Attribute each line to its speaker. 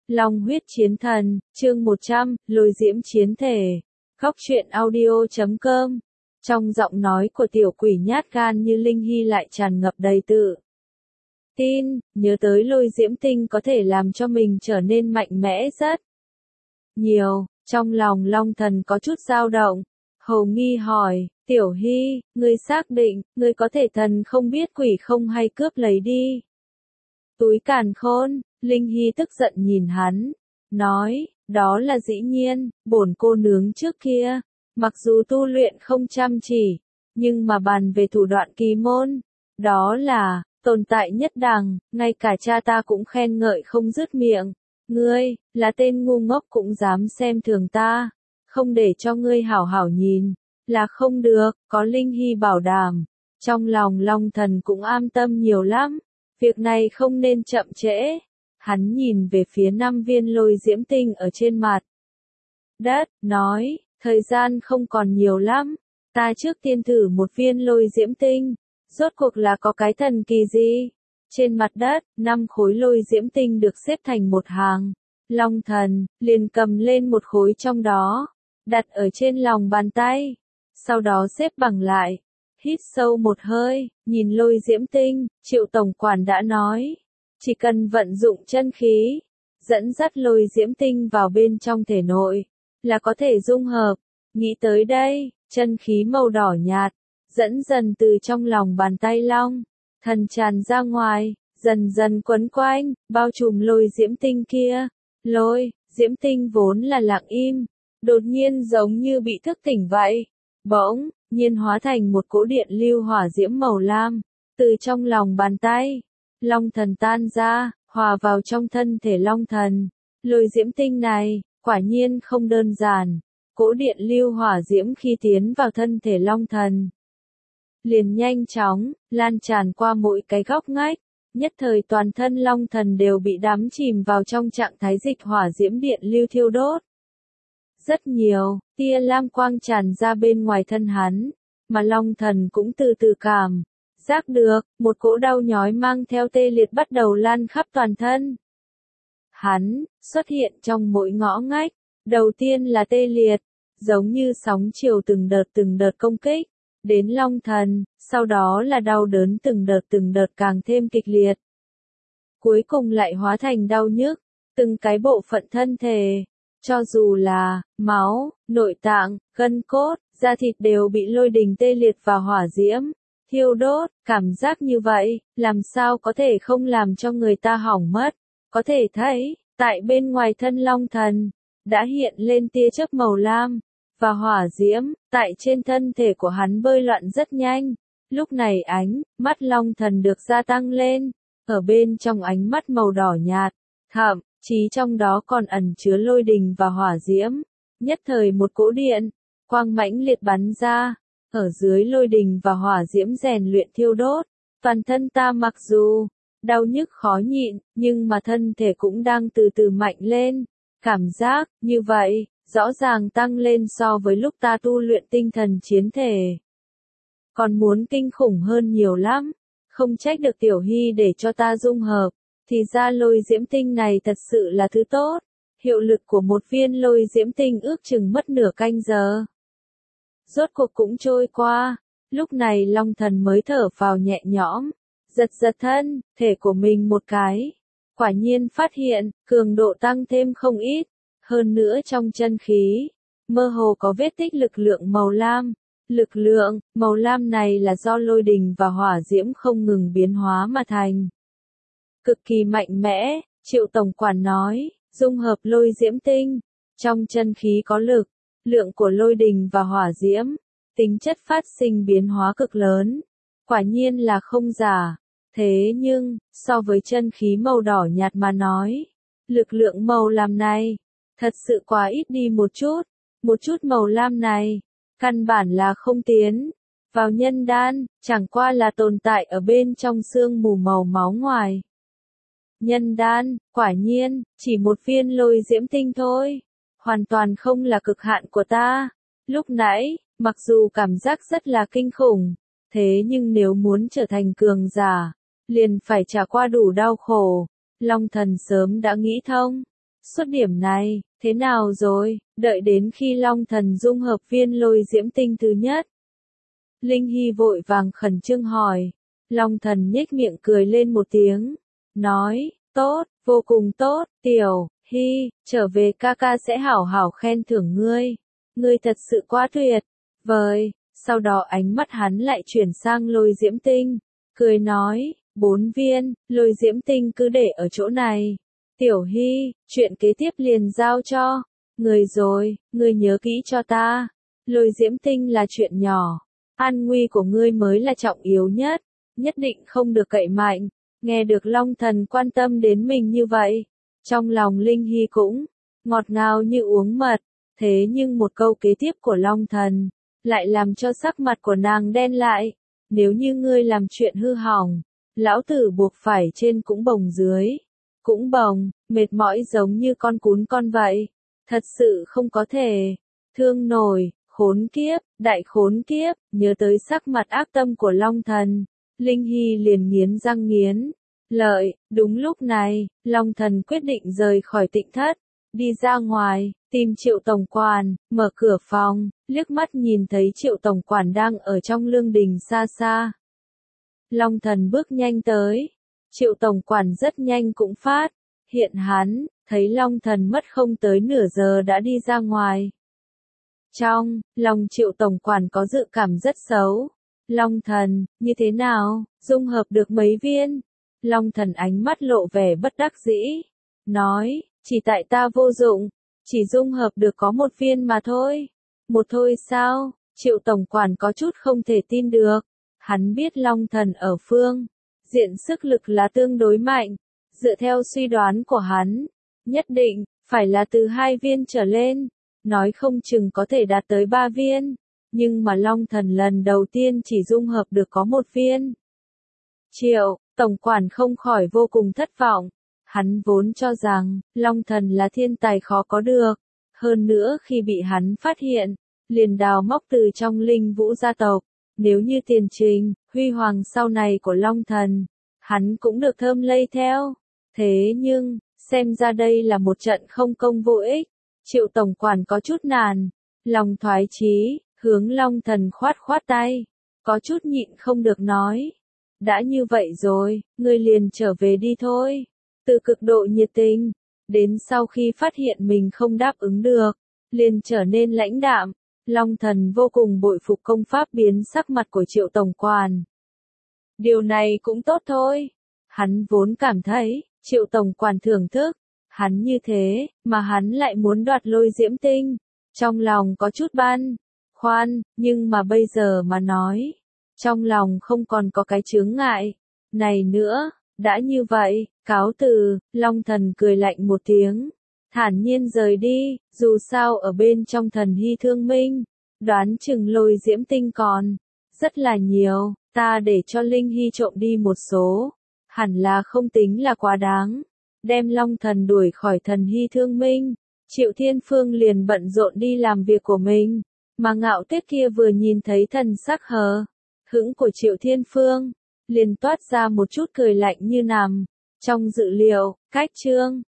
Speaker 1: Long huyết chiến thần, chương 100, lôi diễm chiến thể. Góc truyện audio.com. Trong giọng nói của tiểu quỷ nhát gan như Linh Hy lại tràn ngập đầy tự tin, nhớ tới lôi diễm tinh có thể làm cho mình trở nên mạnh mẽ rất nhiều. Trong lòng Long Thần có chút dao động, hầu nghi hỏi, Tiểu Hy, ngươi xác định, ngươi có thể thần không biết quỷ không hay cướp lấy đi? Túi càn khôn, Linh Hy tức giận nhìn hắn, nói, đó là dĩ nhiên, bổn cô nương trước kia, mặc dù tu luyện không chăm chỉ, nhưng mà bàn về thủ đoạn kỳ môn, đó là, tồn tại nhất đẳng, ngay cả cha ta cũng khen ngợi không dứt miệng. Ngươi, là tên ngu ngốc cũng dám xem thường ta, không để cho ngươi hảo hảo nhìn, là không được, có Linh Hy bảo đảm. Trong lòng Long Thần cũng an tâm nhiều lắm, việc này không nên chậm trễ. Hắn nhìn về phía 5 viên lôi diễm tinh ở trên mặt đất, nói, thời gian không còn nhiều lắm, ta trước tiên thử một viên lôi diễm tinh, rốt cuộc là có cái thần kỳ gì? Trên mặt đất, 5 khối lôi diễm tinh được xếp thành một hàng. Long Thần liền cầm lên một khối trong đó, đặt ở trên lòng bàn tay, sau đó xếp bằng lại, hít sâu một hơi, nhìn lôi diễm tinh, Triệu tổng quản đã nói, chỉ cần vận dụng chân khí, dẫn dắt lôi diễm tinh vào bên trong thể nội, là có thể dung hợp. Nghĩ tới đây, chân khí màu đỏ nhạt, dẫn dần từ trong lòng bàn tay Long Thần tràn ra ngoài, dần dần quấn quanh, bao trùm lôi diễm tinh kia. Lôi diễm tinh vốn là lặng im, đột nhiên giống như bị thức tỉnh vậy, bỗng nhiên hóa thành một cỗ điện lưu hỏa diễm màu lam, từ trong lòng bàn tay Long Thần tan ra, hòa vào trong thân thể Long Thần. Lôi diễm tinh này, quả nhiên không đơn giản, cỗ điện lưu hỏa diễm khi tiến vào thân thể Long Thần, liền nhanh chóng lan tràn qua mỗi cái góc ngách, nhất thời toàn thân Long Thần đều bị đắm chìm vào trong trạng thái dịch hỏa diễm điện lưu thiêu đốt. Rất nhiều tia lam quang tràn ra bên ngoài thân hắn, mà Long Thần cũng từ từ cảm giác được một cỗ đau nhói mang theo tê liệt bắt đầu lan khắp toàn thân. Hắn xuất hiện trong mỗi ngõ ngách, đầu tiên là tê liệt, giống như sóng chiều từng đợt công kích đến Long Thần, sau đó là đau đớn từng đợt càng thêm kịch liệt. Cuối cùng lại hóa thành đau nhức, từng cái bộ phận thân thể, cho dù là máu, nội tạng, gân cốt, da thịt đều bị lôi đình tê liệt và hỏa diễm thiêu đốt. Cảm giác như vậy, làm sao có thể không làm cho người ta hỏng mất. Có thể thấy, tại bên ngoài thân Long Thần đã hiện lên tia chớp màu lam và hỏa diễm, tại trên thân thể của hắn bơi loạn rất nhanh. Lúc này ánh mắt Long Thần được gia tăng lên, ở bên trong ánh mắt màu đỏ nhạt, thậm chí trong đó còn ẩn chứa lôi đình và hỏa diễm. Nhất thời một cỗ điện quang mãnh liệt bắn ra, ở dưới lôi đình và hỏa diễm rèn luyện thiêu đốt, toàn thân ta mặc dù đau nhức khó nhịn, nhưng mà thân thể cũng đang từ từ mạnh lên. Cảm giác như vậy rõ ràng tăng lên so với lúc ta tu luyện tinh thần chiến thể, còn muốn kinh khủng hơn nhiều lắm. Không trách được Tiểu Hy để cho ta dung hợp, thì ra lôi diễm tinh này thật sự là thứ tốt. Hiệu lực của một viên lôi diễm tinh ước chừng mất nửa canh giờ. Rốt cuộc cũng trôi qua, lúc này Long Thần mới thở vào nhẹ nhõm, giật thân thể của mình một cái. Quả nhiên phát hiện, cường độ tăng thêm không ít, hơn nữa trong chân khí, mơ hồ có vết tích lực lượng màu lam. Lực lượng màu lam này là do lôi đình và hỏa diễm không ngừng biến hóa mà thành. Cực kỳ mạnh mẽ, Triệu tổng quản nói, dung hợp lôi diễm tinh, trong chân khí có lực lượng của lôi đình và hỏa diễm, tính chất phát sinh biến hóa cực lớn, quả nhiên là không giả. Thế nhưng, so với chân khí màu đỏ nhạt mà nói, lực lượng màu lam này, thật sự quá ít đi một chút màu lam này, căn bản là không tiến vào nhân đan, chẳng qua là tồn tại ở bên trong sương mù màu máu ngoài. Nhân đan, quả nhiên, chỉ một viên lôi diễm tinh thôi, hoàn toàn không là cực hạn của ta. Lúc nãy, mặc dù cảm giác rất là kinh khủng, thế nhưng nếu muốn trở thành cường giả, liền phải trải qua đủ đau khổ. Long Thần sớm đã nghĩ thông, Suốt điểm này, thế nào rồi, đợi đến khi Long Thần dung hợp viên lôi diễm tinh thứ nhất. Linh Hy vội vàng khẩn trương hỏi. Long Thần nhếch miệng cười lên một tiếng, nói, tốt, vô cùng tốt, Tiểu Hy, trở về ca ca sẽ hảo hảo khen thưởng ngươi. Ngươi thật sự quá tuyệt vời. Sau đó ánh mắt hắn lại chuyển sang lôi diễm tinh, cười nói, 4 viên, lôi diễm tinh cứ để ở chỗ này. Tiểu Hy, chuyện kế tiếp liền giao cho ngươi rồi, ngươi nhớ kỹ cho ta. Lôi diễm tinh là chuyện nhỏ, an nguy của ngươi mới là trọng yếu nhất, nhất định không được cậy mạnh. Nghe được Long Thần quan tâm đến mình như vậy, trong lòng Linh Hy cũng ngọt ngào như uống mật, thế nhưng một câu kế tiếp của Long Thần lại làm cho sắc mặt của nàng đen lại. Nếu như ngươi làm chuyện hư hỏng, lão tử buộc phải trên cũng bồng dưới cũng bồng, mệt mỏi giống như con cún con vậy. Thật sự không có thể thương nổi. Khốn kiếp, đại khốn kiếp. Nhớ tới sắc mặt ác tâm của Long Thần, Linh Hy liền nghiến răng nghiến lợi. Đúng lúc này, Long Thần quyết định rời khỏi Tịnh Thất, đi ra ngoài, tìm Triệu tổng quản, mở cửa phòng, liếc mắt nhìn thấy Triệu tổng quản đang ở trong lương đình xa xa. Long Thần bước nhanh tới, Triệu tổng quản rất nhanh cũng phát hiện hắn, thấy Long Thần mất không tới nửa giờ đã đi ra ngoài. Trong lòng Triệu tổng quản có dự cảm rất xấu. Long Thần, như thế nào, dung hợp được mấy viên? Long Thần ánh mắt lộ vẻ bất đắc dĩ, nói, chỉ tại ta vô dụng, chỉ dung hợp được có 1 viên mà thôi. Một thôi sao? Triệu tổng quản có chút không thể tin được. Hắn biết Long Thần ở phương diện sức lực là tương đối mạnh, dựa theo suy đoán của hắn, nhất định phải là từ 2 viên trở lên, nói không chừng có thể đạt tới 3 viên, nhưng mà Long Thần lần đầu tiên chỉ dung hợp được có 1 viên. Triệu tổng quản không khỏi vô cùng thất vọng. Hắn vốn cho rằng Long Thần là thiên tài khó có được, hơn nữa khi bị hắn phát hiện, liền đào móc từ trong Linh Vũ gia tộc. Nếu như tiền trình, huy hoàng sau này của Long Thần, hắn cũng được thơm lây theo. Thế nhưng, xem ra đây là một trận không công vô ích. Triệu tổng quản có chút nản lòng thoái chí, hướng Long Thần khoát khoát tay, có chút nhịn không được nói. Đã như vậy rồi, ngươi liền trở về đi thôi. Từ cực độ nhiệt tình, đến sau khi phát hiện mình không đáp ứng được, liền trở nên lãnh đạm. Long Thần vô cùng bội phục công pháp biến sắc mặt của Triệu tổng quản. Điều này cũng tốt thôi. Hắn vốn cảm thấy, Triệu tổng quản thưởng thức hắn như thế, mà hắn lại muốn đoạt lôi diễm tinh. Trong lòng có chút băn khoăn, nhưng mà bây giờ mà nói, trong lòng không còn có cái chướng ngại này nữa. Đã như vậy, cáo từ. Long Thần cười lạnh một tiếng, thản nhiên rời đi. Dù sao ở bên trong Thần Hy Thương Minh, đoán chừng lôi diễm tinh còn rất là nhiều, ta để cho Linh Hy trộm đi một số, hẳn là không tính là quá đáng. Đem Long Thần đuổi khỏi Thần Hy Thương Minh, Triệu Thiên Phương liền bận rộn đi làm việc của mình, mà Ngạo Tuyết kia vừa nhìn thấy thần sắc hờ hững của Triệu Thiên Phương, liền toát ra một chút cười lạnh như nằm trong dự liệu. Cách chương